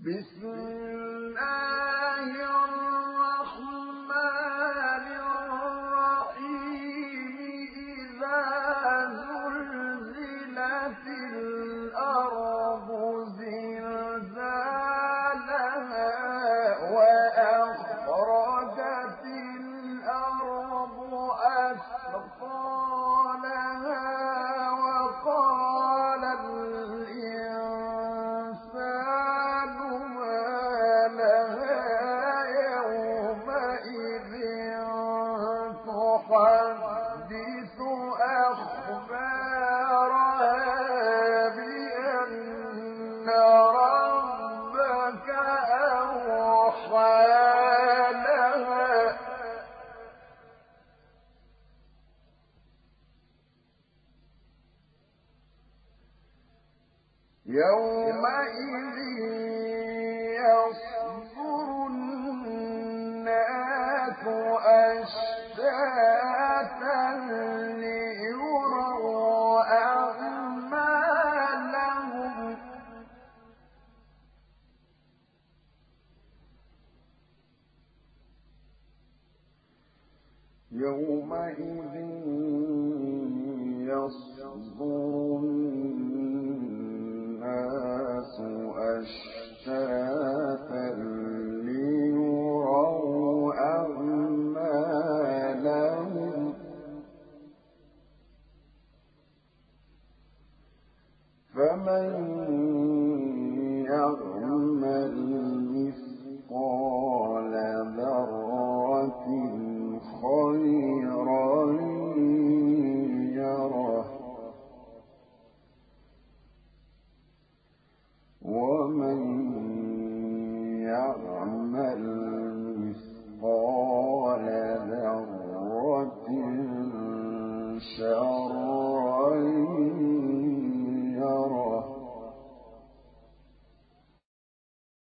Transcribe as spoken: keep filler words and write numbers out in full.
بسم الله الرحمن الرحيم إذا زلزلت الأرض زلزالها وأخرجت الأرض أثقالها وقال الإنسان ما لها يومئذ تحدث أخبارها بأن ربك أوحى لها يومئذ يصدر الناس أشتاتا ليروا أعمالهم يومئذ يصدر الناس أشتاتا ليروا أعمالهم فمن يعمل مثقال ذرة خيرا يره ومن يعمل